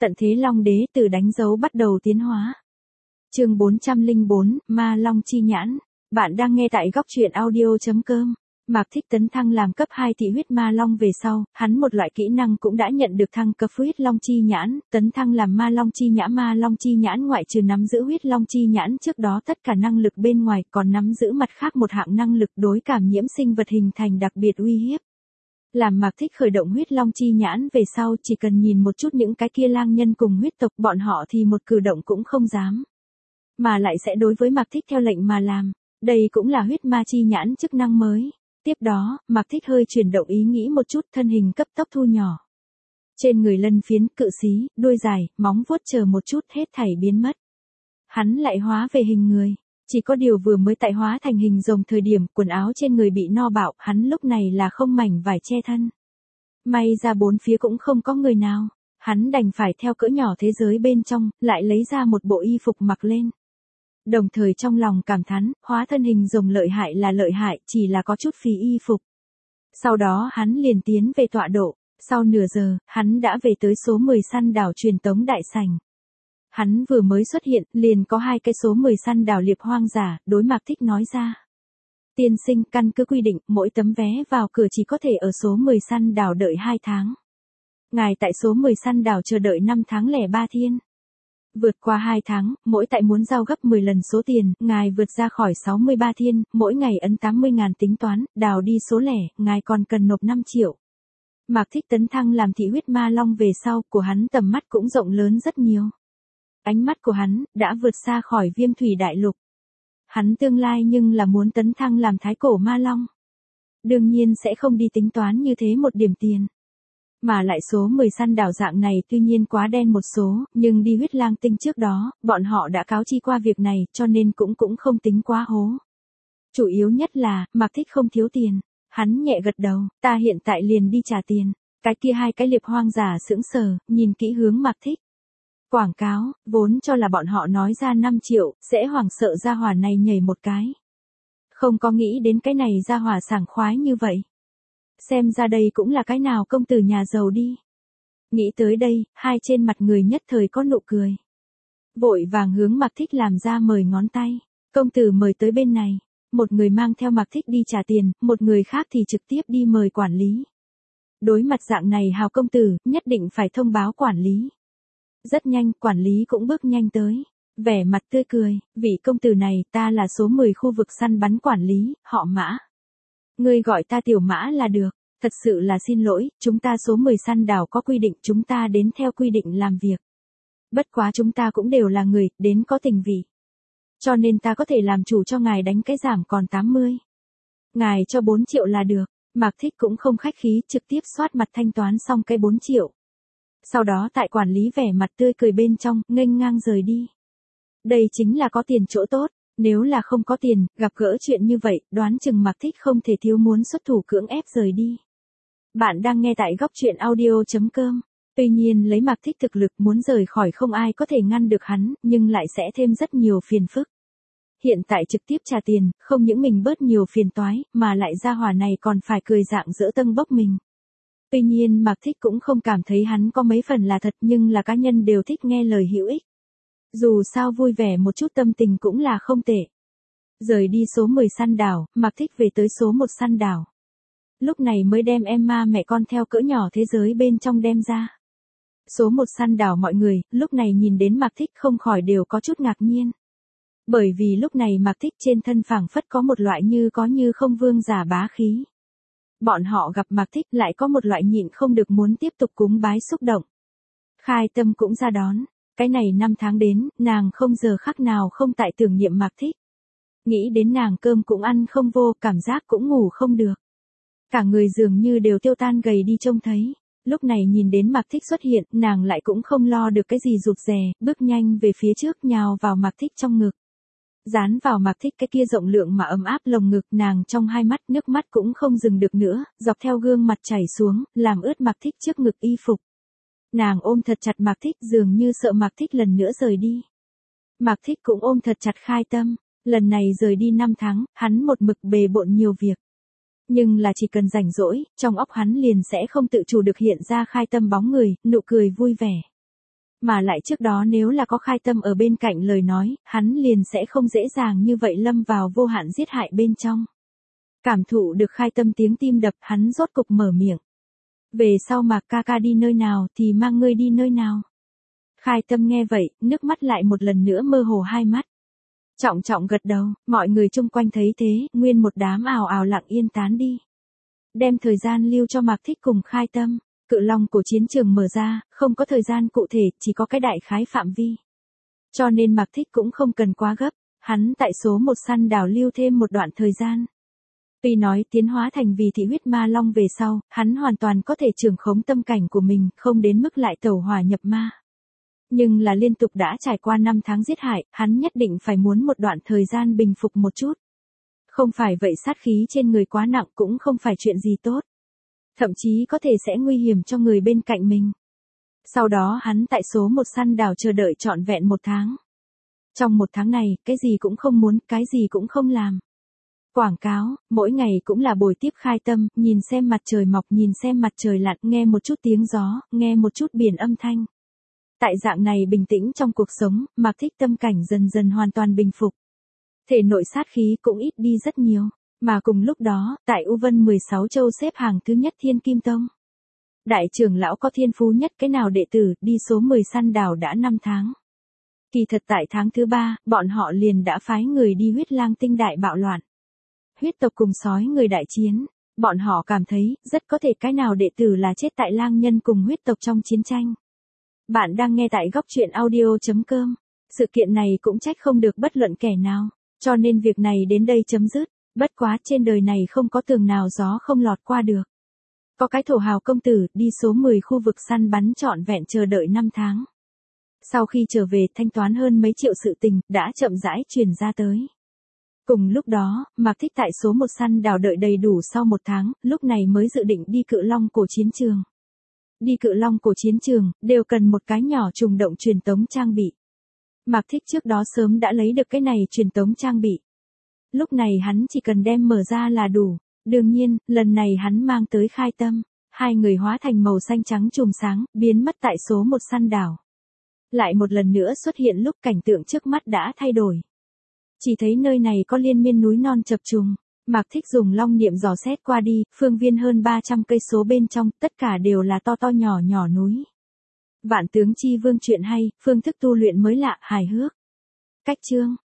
Tận thế Long Đế từ đánh dấu bắt đầu tiến hóa. Chương 404, Ma Long chi nhãn. Bạn đang nghe tại góc truyện audio.com. Mạc Thích tấn thăng làm cấp 2 thị huyết ma long về sau, hắn một loại kỹ năng cũng đã nhận được thăng cấp huyết long chi nhãn, tấn thăng làm ma long chi nhãn. Ma long chi nhãn ngoại trừ nắm giữ huyết long chi nhãn trước đó tất cả năng lực bên ngoài còn nắm giữ mặt khác một hạng năng lực đối cảm nhiễm sinh vật hình thành đặc biệt uy hiếp. Làm Mạc Thích khởi động huyết long chi nhãn về sau chỉ cần nhìn một chút những cái kia lang nhân cùng huyết tộc bọn họ thì một cử động cũng không dám. Mà lại sẽ đối với Mạc Thích theo lệnh mà làm. Đây cũng là huyết ma chi nhãn chức năng mới. Tiếp đó, Mạc Thích hơi chuyển động ý nghĩ một chút, thân hình cấp tốc thu nhỏ. Trên người lân phiến, cự xí, đuôi dài, móng vuốt chờ một chút hết thảy biến mất. Hắn lại hóa về hình người. Chỉ có điều vừa mới tại hóa thành hình rồng thời điểm quần áo trên người bị no bạo, hắn lúc này là không mảnh vải che thân. May ra bốn phía cũng không có người nào. Hắn đành phải theo cỡ nhỏ thế giới bên trong, lại lấy ra một bộ y phục mặc lên. Đồng thời trong lòng cảm thán, hóa thân hình rồng lợi hại, chỉ là có chút phí y phục. Sau đó hắn liền tiến về tọa độ, sau nửa giờ, hắn đã về tới số 10 săn đảo truyền tống đại sảnh. Hắn vừa mới xuất hiện, liền có hai cái số 10 săn đảo liệp hoang giả, đối Mạc Thích nói ra. Tiên sinh, căn cứ quy định, mỗi tấm vé vào cửa chỉ có thể ở số 10 săn đảo đợi 2 tháng. Ngài tại số 10 săn đảo chờ đợi 5 tháng lẻ 3 thiên. Vượt qua 2 tháng, mỗi tại muốn giao gấp 10 lần số tiền, ngài vượt ra khỏi 63 thiên, mỗi ngày ấn 80.000 tính toán, đào đi số lẻ, ngài còn cần nộp 5 triệu. Mạc Thích tấn thăng làm thị huyết ma long về sau, của hắn tầm mắt cũng rộng lớn rất nhiều. Ánh mắt của hắn, đã vượt xa khỏi viêm thủy đại lục. Hắn tương lai nhưng là muốn tấn thăng làm thái cổ ma long. Đương nhiên sẽ không đi tính toán như thế một điểm tiền. Mà lại số 10 săn đảo dạng này tuy nhiên quá đen một số, nhưng đi huyết lang tinh trước đó, bọn họ đã cáo chi qua việc này, cho nên cũng không tính quá hố. Chủ yếu nhất là, Mạc Thích không thiếu tiền. Hắn nhẹ gật đầu, ta hiện tại liền đi trả tiền. Cái kia hai cái liệp hoang giả sững sờ, nhìn kỹ hướng Mạc Thích. Quảng cáo, vốn cho là bọn họ nói ra 5 triệu, sẽ hoảng sợ gia hỏa này nhảy một cái. Không có nghĩ đến cái này gia hỏa sảng khoái như vậy. Xem ra đây cũng là cái nào công tử nhà giàu đi. Nghĩ tới đây, hai trên mặt người nhất thời có nụ cười. Vội vàng hướng Mạc Thích làm ra mời ngón tay. Công tử mời tới bên này. Một người mang theo Mạc Thích đi trả tiền, một người khác thì trực tiếp đi mời quản lý. Đối mặt dạng này hào công tử, nhất định phải thông báo quản lý. Rất nhanh, quản lý cũng bước nhanh tới. Vẻ mặt tươi cười, vị công tử này, ta là số 10 khu vực săn bắn quản lý, họ Mã. Ngươi gọi ta tiểu Mã là được, thật sự là xin lỗi, chúng ta số 10 săn đảo có quy định, chúng ta đến theo quy định làm việc. Bất quá chúng ta cũng đều là người, đến có tình vị. Cho nên ta có thể làm chủ cho ngài đánh cái giảm còn 80. Ngài cho 4 triệu là được, Mạc Thích cũng không khách khí, trực tiếp soát mặt thanh toán xong cái 4 triệu. Sau đó tại quản lý vẻ mặt tươi cười bên trong, nghênh ngang rời đi. Đây chính là có tiền chỗ tốt. Nếu là không có tiền, gặp gỡ chuyện như vậy, đoán chừng Mạc Thích không thể thiếu muốn xuất thủ cưỡng ép rời đi. Bạn đang nghe tại góc truyện audio.com. Tuy nhiên lấy Mạc Thích thực lực muốn rời khỏi không ai có thể ngăn được hắn, nhưng lại sẽ thêm rất nhiều phiền phức. Hiện tại trực tiếp trả tiền, không những mình bớt nhiều phiền toái, mà lại gia hỏa này còn phải cười dạng dỡ tâng bốc mình. Tuy nhiên Mạc Thích cũng không cảm thấy hắn có mấy phần là thật, nhưng là cá nhân đều thích nghe lời hữu ích. Dù sao vui vẻ một chút tâm tình cũng là không tệ. Rời đi số 10 săn đảo, Mạc Thích về tới số 1 săn đảo. Lúc này mới đem Emma mẹ con theo cỡ nhỏ thế giới bên trong đem ra. Số 1 săn đảo mọi người, lúc này nhìn đến Mạc Thích không khỏi đều có chút ngạc nhiên. Bởi vì lúc này Mạc Thích trên thân phảng phất có một loại như có như không vương giả bá khí. Bọn họ gặp Mạc Thích lại có một loại nhịn không được muốn tiếp tục cúng bái xúc động. Khai Tâm cũng ra đón. Cái này 5 tháng đến, nàng không giờ khắc nào không tại tưởng niệm Mạc Thích. Nghĩ đến nàng cơm cũng ăn không vô, cảm giác cũng ngủ không được. Cả người dường như đều tiêu tan gầy đi trông thấy. Lúc này nhìn đến Mạc Thích xuất hiện, nàng lại cũng không lo được cái gì rụt rè, bước nhanh về phía trước nhào vào Mạc Thích trong ngực. Dán vào Mạc Thích cái kia rộng lượng mà ấm áp lồng ngực, nàng trong hai mắt nước mắt cũng không dừng được nữa, dọc theo gương mặt chảy xuống, làm ướt Mạc Thích trước ngực y phục. Nàng ôm thật chặt Mạc Thích dường như sợ Mạc Thích lần nữa rời đi. Mạc Thích cũng ôm thật chặt Khai Tâm, lần này rời đi 5 tháng, hắn một mực bề bộn nhiều việc. Nhưng là chỉ cần rảnh rỗi, trong óc hắn liền sẽ không tự chủ được hiện ra Khai Tâm bóng người, nụ cười vui vẻ. Mà lại trước đó nếu là có Khai Tâm ở bên cạnh lời nói, hắn liền sẽ không dễ dàng như vậy lâm vào vô hạn giết hại bên trong. Cảm thụ được Khai Tâm tiếng tim đập, hắn rốt cục mở miệng. Về sau Mạc ca ca đi nơi nào thì mang ngươi đi nơi nào. Khai Tâm nghe vậy, nước mắt lại một lần nữa mơ hồ hai mắt. Trọng trọng gật đầu, mọi người chung quanh thấy thế, nguyên một đám ào ào lặng yên tán đi. Đem thời gian lưu cho Mạc Thích cùng Khai Tâm. Cự Long của chiến trường mở ra, không có thời gian cụ thể, chỉ có cái đại khái phạm vi. Cho nên Mạc Thích cũng không cần quá gấp, hắn tại số 1 săn đảo lưu thêm một đoạn thời gian. Tuy nói tiến hóa thành vì thị huyết ma long về sau, hắn hoàn toàn có thể trưởng khống tâm cảnh của mình, không đến mức lại tẩu hỏa nhập ma. Nhưng là liên tục đã trải qua 5 tháng giết hại, hắn nhất định phải muốn một đoạn thời gian bình phục một chút. Không phải vậy sát khí trên người quá nặng cũng không phải chuyện gì tốt. Thậm chí có thể sẽ nguy hiểm cho người bên cạnh mình. Sau đó hắn tại số 1 săn đảo chờ đợi trọn vẹn 1 tháng. Trong 1 tháng này, cái gì cũng không muốn, cái gì cũng không làm. Quảng cáo, mỗi ngày cũng là buổi tiếp Khai Tâm, nhìn xem mặt trời mọc, nhìn xem mặt trời lặn, nghe một chút tiếng gió, nghe một chút biển âm thanh. Tại dạng này bình tĩnh trong cuộc sống, Mạc Thích tâm cảnh dần dần hoàn toàn bình phục. Thể nội sát khí cũng ít đi rất nhiều. Mà cùng lúc đó, tại U Vân 16 châu xếp hàng thứ nhất Thiên Kim Tông. Đại trưởng lão có thiên phú nhất cái nào đệ tử, đi số 10 săn đảo đã 5 tháng. Kỳ thật tại tháng thứ 3, bọn họ liền đã phái người đi huyết lang tinh đại bạo loạn. Huyết tộc cùng sói người đại chiến, bọn họ cảm thấy, rất có thể cái nào đệ tử là chết tại lang nhân cùng huyết tộc trong chiến tranh. Bạn đang nghe tại góc truyện audio.com. Sự kiện này cũng trách không được bất luận kẻ nào, cho nên việc này đến đây chấm dứt. Bất quá trên đời này không có tường nào gió không lọt qua được. Có cái thổ hào công tử đi số 10 khu vực săn bắn trọn vẹn chờ đợi 5 tháng. Sau khi trở về thanh toán hơn mấy triệu sự tình đã chậm rãi truyền ra tới. Cùng lúc đó, Mạc Thích tại số 1 săn đảo đợi đầy đủ sau 1 tháng, lúc này mới dự định đi Cự Long cổ chiến trường. Đi Cự Long cổ chiến trường, đều cần một cái nhỏ trùng động truyền tống trang bị. Mạc Thích trước đó sớm đã lấy được cái này truyền tống trang bị. Lúc này hắn chỉ cần đem mở ra là đủ. Đương nhiên, lần này hắn mang tới Khai Tâm. Hai người hóa thành màu xanh trắng chùm sáng, biến mất tại số 1 săn đảo. Lại một lần nữa xuất hiện lúc cảnh tượng trước mắt đã thay đổi. Chỉ thấy nơi này có liên miên núi non chập trùng. Mạc Thích dùng long niệm dò xét qua đi, phương viên hơn 300 cây số bên trong, tất cả đều là to to nhỏ nhỏ núi. Vạn tướng chi vương truyện hay, phương thức tu luyện mới lạ, hài hước. Cách chương